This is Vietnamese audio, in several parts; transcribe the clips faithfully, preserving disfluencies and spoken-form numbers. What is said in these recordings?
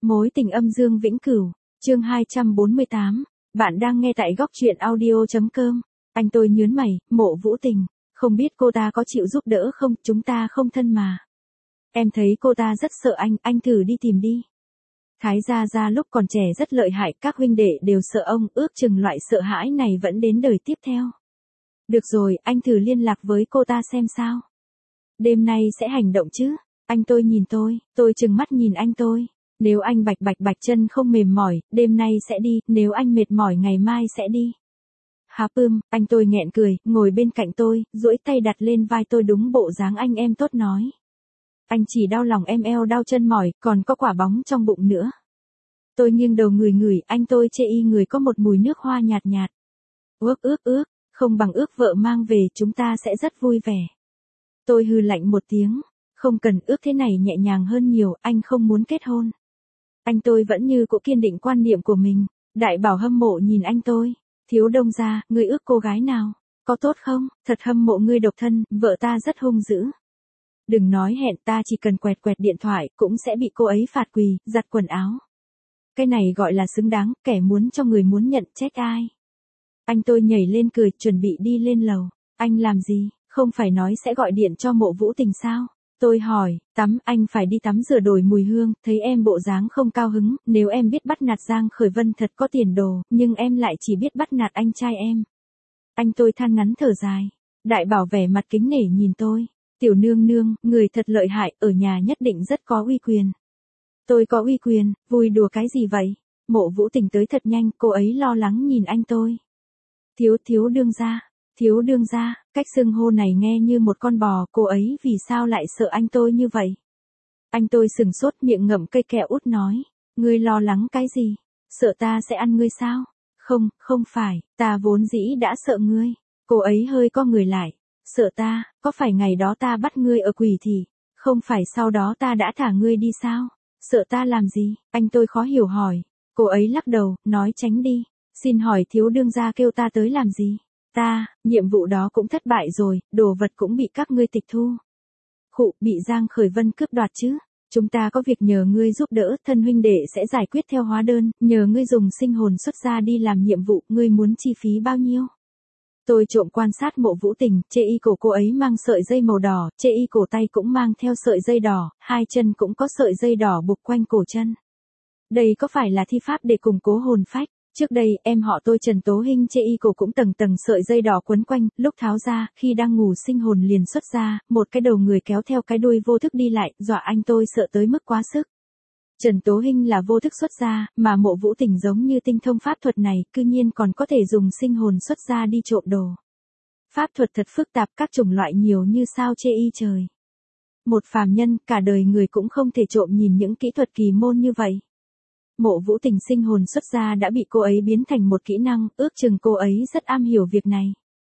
Mối tình âm dương vĩnh cửu, chương hai trăm bốn mươi tám. Bạn đang nghe tại góc truyện audio.com. Anh tôi nhớn mày, Mộ Vũ Tình, không biết cô ta có chịu giúp đỡ không, chúng ta không thân mà. Em thấy cô ta rất sợ anh, anh thử đi tìm đi. Thái gia gia lúc còn trẻ rất lợi hại, các huynh đệ đều sợ ông, ước chừng loại sợ hãi này vẫn đến đời tiếp theo. Được rồi, anh thử liên lạc với cô ta xem sao. Đêm nay sẽ hành động chứ? Anh tôi nhìn tôi, tôi trừng mắt nhìn anh tôi. Nếu anh bạch bạch bạch chân không mềm mỏi, đêm nay sẽ đi, nếu anh mệt mỏi ngày mai sẽ đi. Há pưm, anh tôi nghẹn cười, ngồi bên cạnh tôi, duỗi tay đặt lên vai tôi đúng bộ dáng anh em tốt nói. Anh chỉ đau lòng em eo đau chân mỏi, còn có quả bóng trong bụng nữa. Tôi nghiêng đầu ngửi ngửi, anh tôi chê y người có một mùi nước hoa nhạt nhạt. Ước ước ước, không bằng ước vợ mang về, chúng ta sẽ rất vui vẻ. Tôi hừ lạnh một tiếng, không cần, ước thế này nhẹ nhàng hơn nhiều, anh không muốn kết hôn. Anh tôi vẫn như cũ kiên định quan niệm của mình. Đại Bảo hâm mộ nhìn anh tôi. Thiếu Đông gia, ngươi ước cô gái nào? Có tốt không? Thật hâm mộ ngươi độc thân, vợ ta rất hung dữ. Đừng nói hẹn, ta chỉ cần quẹt quẹt điện thoại, cũng sẽ bị cô ấy phạt quỳ, giặt quần áo. Cái này gọi là xứng đáng, kẻ muốn cho người muốn nhận trách ai. Anh tôi nhảy lên cười, chuẩn bị đi lên lầu. Anh làm gì? Không phải nói sẽ gọi điện cho Mộ Vũ Tình sao? Tôi hỏi, tắm, anh phải đi tắm rửa đổi mùi hương, thấy em bộ dáng không cao hứng, nếu em biết bắt nạt Giang Khởi Vân thật có tiền đồ, nhưng em lại chỉ biết bắt nạt anh trai em. Anh tôi than ngắn thở dài. Đại Bảo vẻ mặt kính nể nhìn tôi. Tiểu nương nương, người thật lợi hại, ở nhà nhất định rất có uy quyền. Tôi có uy quyền, vui đùa cái gì vậy? Mộ Vũ Tình tới thật nhanh, cô ấy lo lắng nhìn anh tôi. Thiếu thiếu đương gia. Thiếu đương gia, cách xưng hô này nghe như một con bò, cô ấy vì sao lại sợ anh tôi như vậy? Anh tôi sừng sốt, miệng ngậm cây kẹo út nói, ngươi lo lắng cái gì? Sợ ta sẽ ăn ngươi sao? Không, không phải, ta vốn dĩ đã sợ ngươi. Cô ấy hơi co người lại, sợ ta, có phải ngày đó ta bắt ngươi ở quỷ thì, không phải sau đó ta đã thả ngươi đi sao? Sợ ta làm gì? Anh tôi khó hiểu hỏi. Cô ấy lắc đầu, nói tránh đi. Xin hỏi thiếu đương gia kêu ta tới làm gì? Ta, nhiệm vụ đó cũng thất bại rồi, đồ vật cũng bị các ngươi tịch thu. Khụ, bị Giang Khởi Vân cướp đoạt chứ. Chúng ta có việc nhờ ngươi giúp đỡ, thân huynh đệ sẽ giải quyết theo hóa đơn, nhờ ngươi dùng sinh hồn xuất ra đi làm nhiệm vụ, ngươi muốn chi phí bao nhiêu? Tôi trộm quan sát Mộ Vũ Tình, chê y cổ cô ấy mang sợi dây màu đỏ, chê y cổ tay cũng mang theo sợi dây đỏ, hai chân cũng có sợi dây đỏ buộc quanh cổ chân. Đây có phải là thi pháp để củng cố hồn phách? Trước đây, em họ tôi Trần Tố Hinh chê y cổ cũng tầng tầng sợi dây đỏ quấn quanh, lúc tháo ra, khi đang ngủ sinh hồn liền xuất ra, một cái đầu người kéo theo cái đuôi vô thức đi lại, dọa anh tôi sợ tới mức quá sức. Trần Tố Hinh là vô thức xuất ra, mà Mộ Vũ Tình giống như tinh thông pháp thuật này, cư nhiên còn có thể dùng sinh hồn xuất ra đi trộm đồ. Pháp thuật thật phức tạp, các chủng loại nhiều như sao chê y trời. Một phàm nhân, cả đời người cũng không thể trộm nhìn những kỹ thuật kỳ môn như vậy. Mộ Vũ Tình sinh hồn xuất ra đã bị cô ấy biến thành một kỹ năng, ước chừng cô ấy rất am hiểu việc này.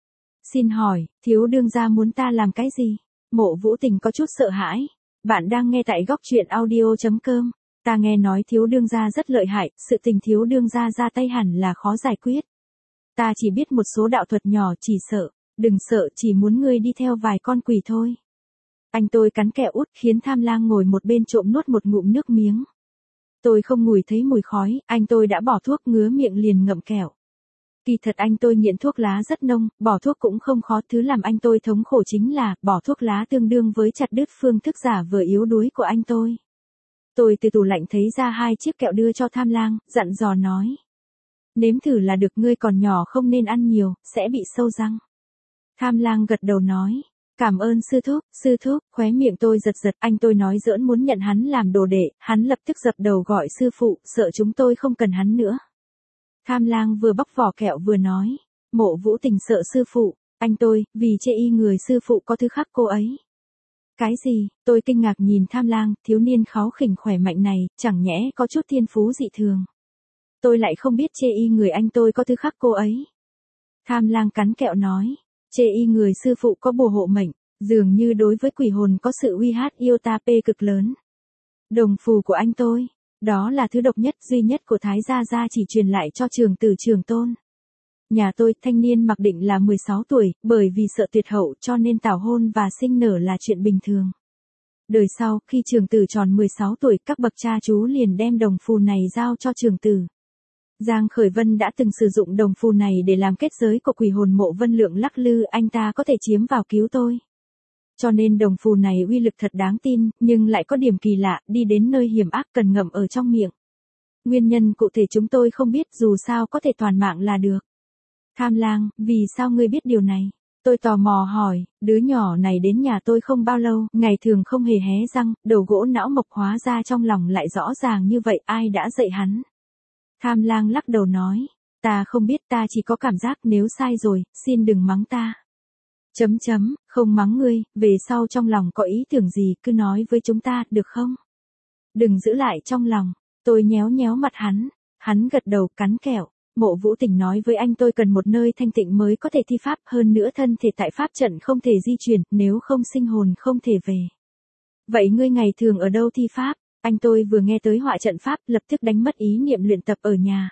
Xin hỏi, thiếu đương gia muốn ta làm cái gì? Mộ Vũ Tình có chút sợ hãi. Bạn đang nghe tại góc truyện audio.com. Ta nghe nói thiếu đương gia rất lợi hại, sự tình thiếu đương gia ra tay hẳn là khó giải quyết. Ta chỉ biết một số đạo thuật nhỏ, chỉ sợ. Đừng sợ, chỉ muốn ngươi đi theo vài con quỷ thôi. Anh tôi cắn kẹo út khiến Tham Lang ngồi một bên trộm nuốt một ngụm nước miếng. Tôi không ngửi thấy mùi khói, anh tôi đã bỏ thuốc ngứa miệng liền ngậm kẹo. Kỳ thật anh tôi nghiện thuốc lá rất nông, bỏ thuốc cũng không khó, thứ làm anh tôi thống khổ chính là, bỏ thuốc lá tương đương với chặt đứt phương thức giả vờ yếu đuối của anh tôi. Tôi từ tủ lạnh thấy ra hai chiếc kẹo đưa cho Tham Lang, dặn dò nói. Nếm thử là được, ngươi còn nhỏ không nên ăn nhiều, sẽ bị sâu răng. Tham Lang gật đầu nói. Cảm ơn sư thúc, sư thúc, khóe miệng tôi giật giật, anh tôi nói giỡn muốn nhận hắn làm đồ đệ, hắn lập tức dập đầu gọi sư phụ, sợ chúng tôi không cần hắn nữa. Tham Lang vừa bóc vỏ kẹo vừa nói, Mộ Vũ Tình sợ sư phụ, anh tôi, vì chê y người sư phụ có thứ khác cô ấy. Cái gì? Tôi kinh ngạc nhìn Tham Lang, thiếu niên kháu khỉnh khỏe mạnh này, chẳng nhẽ có chút thiên phú dị thường. Tôi lại không biết chê y người anh tôi có thứ khác cô ấy. Tham Lang cắn kẹo nói. Chê y người sư phụ có bùa hộ mệnh, dường như đối với quỷ hồn có sự uy hát yêu ta pê cực lớn. Đồng phù của anh tôi, đó là thứ độc nhất duy nhất của Thái gia gia chỉ truyền lại cho trường tử Trường Tôn. Nhà tôi, thanh niên mặc định là mười sáu tuổi, bởi vì sợ tuyệt hậu cho nên tảo hôn và sinh nở là chuyện bình thường. Đời sau, khi Trường Tử tròn mười sáu tuổi, các bậc cha chú liền đem đồng phù này giao cho Trường Tử. Giang Khởi Vân đã từng sử dụng đồng phù này để làm kết giới của quỷ hồn Mộ Vân Lượng lắc lư, anh ta có thể chiếm vào cứu tôi. Cho nên đồng phù này uy lực thật đáng tin, nhưng lại có điểm kỳ lạ, đi đến nơi hiểm ác cần ngậm ở trong miệng. Nguyên nhân cụ thể chúng tôi không biết, dù sao có thể toàn mạng là được. Tham Lang, vì sao ngươi biết điều này? Tôi tò mò hỏi, đứa nhỏ này đến nhà tôi không bao lâu, ngày thường không hề hé răng, đầu gỗ não mộc, hóa ra trong lòng lại rõ ràng như vậy, ai đã dạy hắn? Tham Lang lắc đầu nói, ta không biết, ta chỉ có cảm giác, nếu sai rồi, xin đừng mắng ta. Chấm chấm, không mắng ngươi, về sau trong lòng có ý tưởng gì cứ nói với chúng ta, được không? Đừng giữ lại trong lòng. Tôi nhéo nhéo mặt hắn, hắn gật đầu cắn kẹo. Mộ Vũ Tình nói với anh tôi cần một nơi thanh tịnh mới có thể thi pháp, hơn nữa thân thể tại pháp trận không thể di chuyển, nếu không sinh hồn không thể về. Vậy ngươi ngày thường ở đâu thi pháp? Anh tôi vừa nghe tới họa trận pháp, lập tức đánh mất ý niệm luyện tập ở nhà.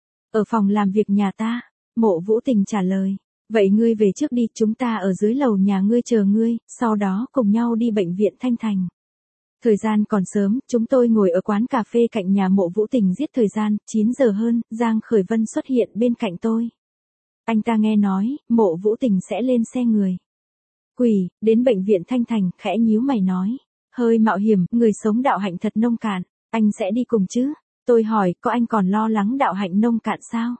Ở phòng làm việc nhà ta, Mộ Vũ Tình trả lời. Vậy ngươi về trước đi, chúng ta ở dưới lầu nhà ngươi chờ ngươi, sau đó cùng nhau đi bệnh viện Thanh Thành. Thời gian còn sớm, chúng tôi ngồi ở quán cà phê cạnh nhà Mộ Vũ Tình giết thời gian, chín giờ hơn, Giang Khởi Vân xuất hiện bên cạnh tôi. Anh ta nghe nói, Mộ Vũ Tình sẽ lên xe người. Quỷ, đến bệnh viện Thanh Thành, khẽ nhíu mày nói. Hơi mạo hiểm, người sống đạo hạnh thật nông cạn, anh sẽ đi cùng chứ? Tôi hỏi, có anh còn lo lắng đạo hạnh nông cạn sao?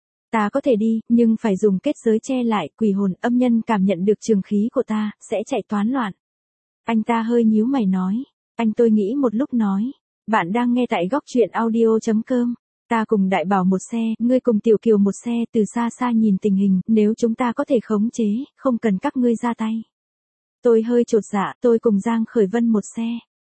Ta có thể đi, nhưng phải dùng kết giới che lại, quỷ hồn âm nhân cảm nhận được trường khí của ta, sẽ chạy toán loạn. Anh ta hơi nhíu mày nói. Anh tôi nghĩ một lúc nói. Bạn đang nghe tại góc truyện audio.com. Ta cùng Đại Bảo một xe, ngươi cùng Tiểu Kiều một xe, từ xa xa nhìn tình hình, nếu chúng ta có thể khống chế, không cần các ngươi ra tay. Tôi hơi chột dạ, tôi cùng Giang Khởi Vân một xe.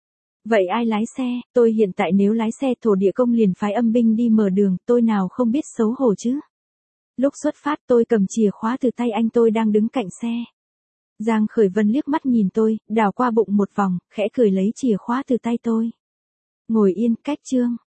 Vậy ai lái xe? Tôi hiện tại nếu lái xe thổ địa công liền phái âm binh đi mở đường, tôi nào không biết xấu hổ chứ. Lúc xuất phát tôi cầm chìa khóa từ tay anh tôi đang đứng cạnh xe. Giang Khởi Vân liếc mắt nhìn tôi, đảo qua bụng một vòng, khẽ cười lấy chìa khóa từ tay tôi. Ngồi yên, cách chương.